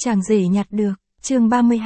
Chàng rể nhặt được, chương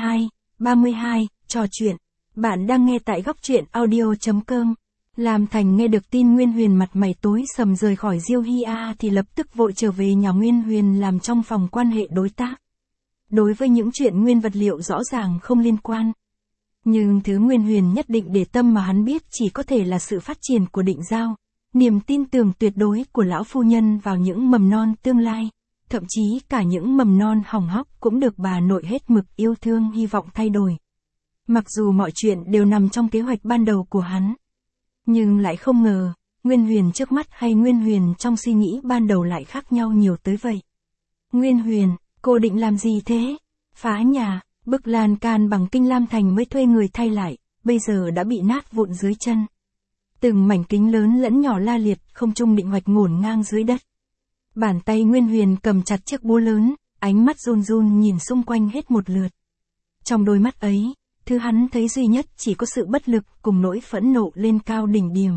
32, trò chuyện. Bạn đang nghe tại góc truyện audio.com. Lam Thành nghe được tin Nguyên Huyền mặt mày tối sầm rời khỏi Diêu Hy A thì lập tức vội trở về nhà Nguyên Huyền làm trong phòng quan hệ đối tác. Đối với những chuyện nguyên vật liệu rõ ràng không liên quan. Nhưng thứ Nguyên Huyền nhất định để tâm mà hắn biết chỉ có thể là sự phát triển của Định Giao, niềm tin tưởng tuyệt đối của lão phu nhân vào những mầm non tương lai. Thậm chí cả những mầm non hỏng hóc cũng được bà nội hết mực yêu thương hy vọng thay đổi. Mặc dù mọi chuyện đều nằm trong kế hoạch ban đầu của hắn. Nhưng lại không ngờ, Nguyên Huyền trước mắt hay Nguyên Huyền trong suy nghĩ ban đầu lại khác nhau nhiều tới vậy. Nguyên Huyền, cô định làm gì thế? Phá nhà, bức lan can bằng kinh Lam Thành mới thuê người thay lại, bây giờ đã bị nát vụn dưới chân. Từng mảnh kính lớn lẫn nhỏ la liệt không trung định hoạch ngổn ngang dưới đất. Bàn tay Nguyên Huyền cầm chặt chiếc búa lớn, ánh mắt run run nhìn xung quanh hết một lượt. Trong đôi mắt ấy, thứ hắn thấy duy nhất chỉ có sự bất lực cùng nỗi phẫn nộ lên cao đỉnh điểm.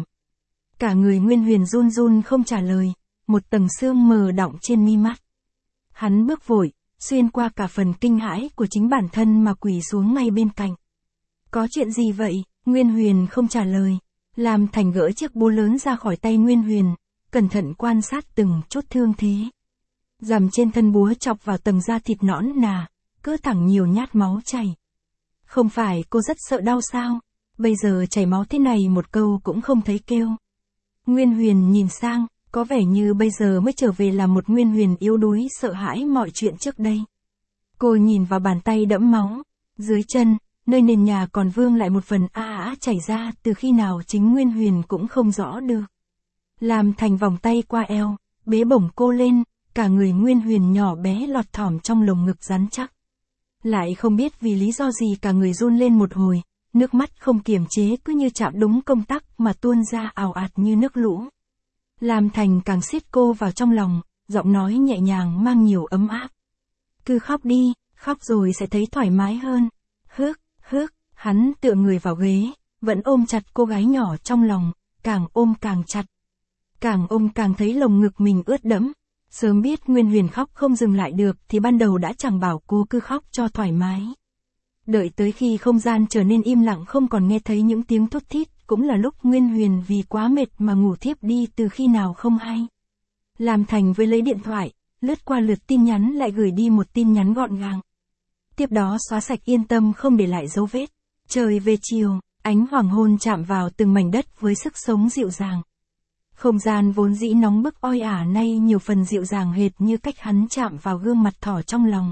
Cả người Nguyên Huyền run run không trả lời, một tầng sương mờ đọng trên mi mắt. Hắn bước vội, xuyên qua cả phần kinh hãi của chính bản thân mà quỳ xuống ngay bên cạnh. Có chuyện gì vậy? Nguyên Huyền không trả lời. Lam Thành gỡ chiếc búa lớn ra khỏi tay Nguyên Huyền, cẩn thận quan sát từng chút thương thế. Rằm trên thân búa chọc vào tầng da thịt nõn nà, cứ thẳng nhiều nhát máu chảy. Không phải cô rất sợ đau sao? Bây giờ chảy máu thế này một câu cũng không thấy kêu. Nguyên Huyền nhìn sang, có vẻ như bây giờ mới trở về là một Nguyên Huyền yếu đuối sợ hãi mọi chuyện trước đây. Cô nhìn vào bàn tay đẫm máu, dưới chân, nơi nền nhà còn vương lại một phần chảy ra từ khi nào chính Nguyên Huyền cũng không rõ được. Lam Thành vòng tay qua eo, bế bổng cô lên, cả người Nguyên Huyền nhỏ bé lọt thỏm trong lồng ngực rắn chắc. Lại không biết vì lý do gì cả người run lên một hồi, nước mắt không kiềm chế cứ như chạm đúng công tắc mà tuôn ra ào ạt như nước lũ. Lam Thành càng siết cô vào trong lòng, giọng nói nhẹ nhàng mang nhiều ấm áp. Cứ khóc đi, khóc rồi sẽ thấy thoải mái hơn. Hước, hắn tựa người vào ghế, vẫn ôm chặt cô gái nhỏ trong lòng, càng ôm càng chặt. Càng ôm càng thấy lồng ngực mình ướt đẫm. Sớm biết Nguyên Huyền khóc không dừng lại được thì ban đầu đã chẳng bảo cô cứ khóc cho thoải mái. Đợi tới khi không gian trở nên im lặng không còn nghe thấy những tiếng thút thít, cũng là lúc Nguyên Huyền vì quá mệt mà ngủ thiếp đi từ khi nào không hay. Lam Thành với lấy điện thoại, lướt qua lượt tin nhắn lại gửi đi một tin nhắn gọn gàng. Tiếp đó xóa sạch yên tâm không để lại dấu vết. Trời về chiều, ánh hoàng hôn chạm vào từng mảnh đất với sức sống dịu dàng. Không gian vốn dĩ nóng bức oi ả nay nhiều phần dịu dàng hệt như cách hắn chạm vào gương mặt thỏ trong lòng.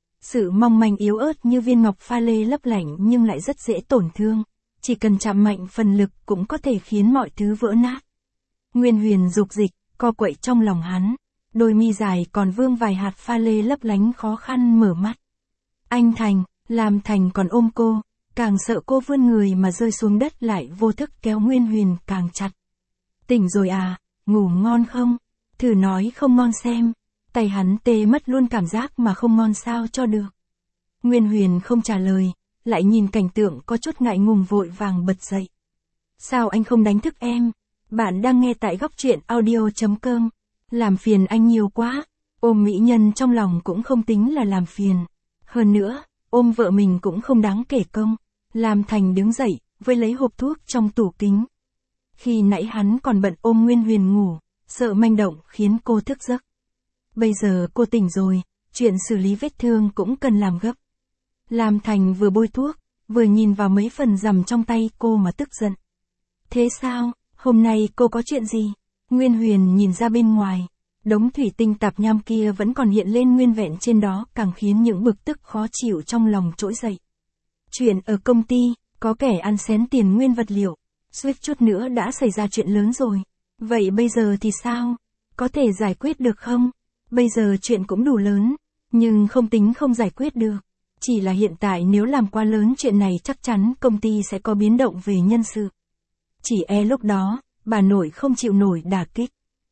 Sự mong manh yếu ớt như viên ngọc pha lê lấp lánh nhưng lại rất dễ tổn thương. Chỉ cần chạm mạnh phần lực cũng có thể khiến mọi thứ vỡ nát. Nguyên Huyền dục dịch, co quậy trong lòng hắn. Đôi mi dài còn vương vài hạt pha lê lấp lánh khó khăn mở mắt. Anh Thành, Lam Thành còn ôm cô, càng sợ cô vươn người mà rơi xuống đất lại vô thức kéo Nguyên Huyền càng chặt. Tỉnh rồi à, ngủ ngon không? Thử nói không ngon xem. Tay hắn tê mất luôn cảm giác mà không ngon sao cho được. Nguyên Huyền không trả lời, lại nhìn cảnh tượng có chút ngại ngùng vội vàng bật dậy. Sao anh không đánh thức em? Bạn đang nghe tại góc truyện audio.com. Làm phiền anh nhiều quá. Ôm mỹ nhân trong lòng cũng không tính là làm phiền. Hơn nữa, ôm vợ mình cũng không đáng kể công. Lam Thành đứng dậy, với lấy hộp thuốc trong tủ kính. Khi nãy hắn còn bận ôm Nguyên Huyền ngủ, sợ manh động khiến cô thức giấc. Bây giờ cô tỉnh rồi, chuyện xử lý vết thương cũng cần làm gấp. Lam Thành vừa bôi thuốc, vừa nhìn vào mấy phần rằm trong tay cô mà tức giận. Thế sao, hôm nay cô có chuyện gì? Nguyên Huyền nhìn ra bên ngoài, đống thủy tinh tạp nham kia vẫn còn hiện lên nguyên vẹn trên đó càng khiến những bực tức khó chịu trong lòng trỗi dậy. Chuyện ở công ty, có kẻ ăn xén tiền nguyên vật liệu. Suýt chút nữa đã xảy ra chuyện lớn rồi. Vậy bây giờ thì sao? Có thể giải quyết được không? Bây giờ chuyện cũng đủ lớn, nhưng không tính không giải quyết được. Chỉ là hiện tại nếu làm quá lớn chuyện này chắc chắn công ty sẽ có biến động về nhân sự. Chỉ lúc đó, bà nội không chịu nổi đả kích.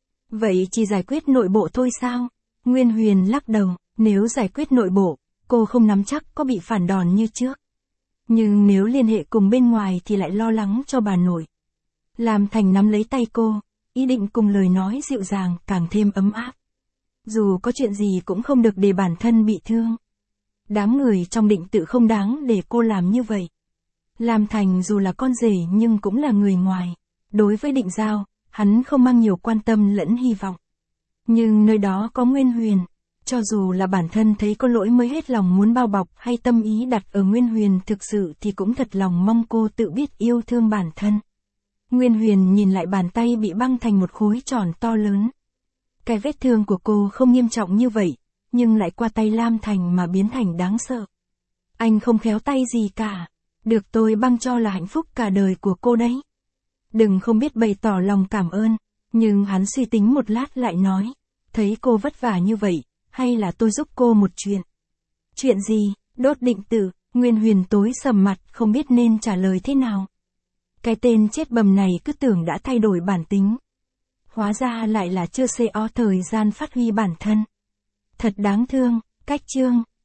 Vậy chỉ giải quyết nội bộ thôi sao? Nguyên Huyền lắc đầu, nếu giải quyết nội bộ, cô không nắm chắc có bị phản đòn như trước. Nhưng nếu liên hệ cùng bên ngoài thì lại lo lắng cho bà nội. Lam Thành nắm lấy tay cô, ý định cùng lời nói dịu dàng càng thêm ấm áp. Dù có chuyện gì cũng không được để bản thân bị thương. Đám người trong định tự không đáng để cô làm như vậy. Lam Thành dù là con rể nhưng cũng là người ngoài. Đối với Định Giao, hắn không mang nhiều quan tâm lẫn hy vọng. Nhưng nơi đó có Nguyên Huyền. Cho dù là bản thân thấy có lỗi mới hết lòng muốn bao bọc hay tâm ý đặt ở Nguyên Huyền thực sự thì cũng thật lòng mong cô tự biết yêu thương bản thân. Nguyên Huyền nhìn lại bàn tay bị băng thành một khối tròn to lớn. Cái vết thương của cô không nghiêm trọng như vậy, nhưng lại qua tay Lam Thành mà biến thành đáng sợ. Anh không khéo tay gì cả. Được tôi băng cho là hạnh phúc cả đời của cô đấy. Đừng không biết bày tỏ lòng cảm ơn, nhưng hắn suy tính một lát lại nói. Thấy cô vất vả như vậy, hay là tôi giúp cô một chuyện? Chuyện gì? Đốt định tự. Nguyên Huyền tối sầm mặt không biết nên trả lời thế nào. Cái tên chết bầm này cứ tưởng đã thay đổi bản tính. Hóa ra lại là chưa CO thời gian phát huy bản thân. Thật đáng thương. Cách chương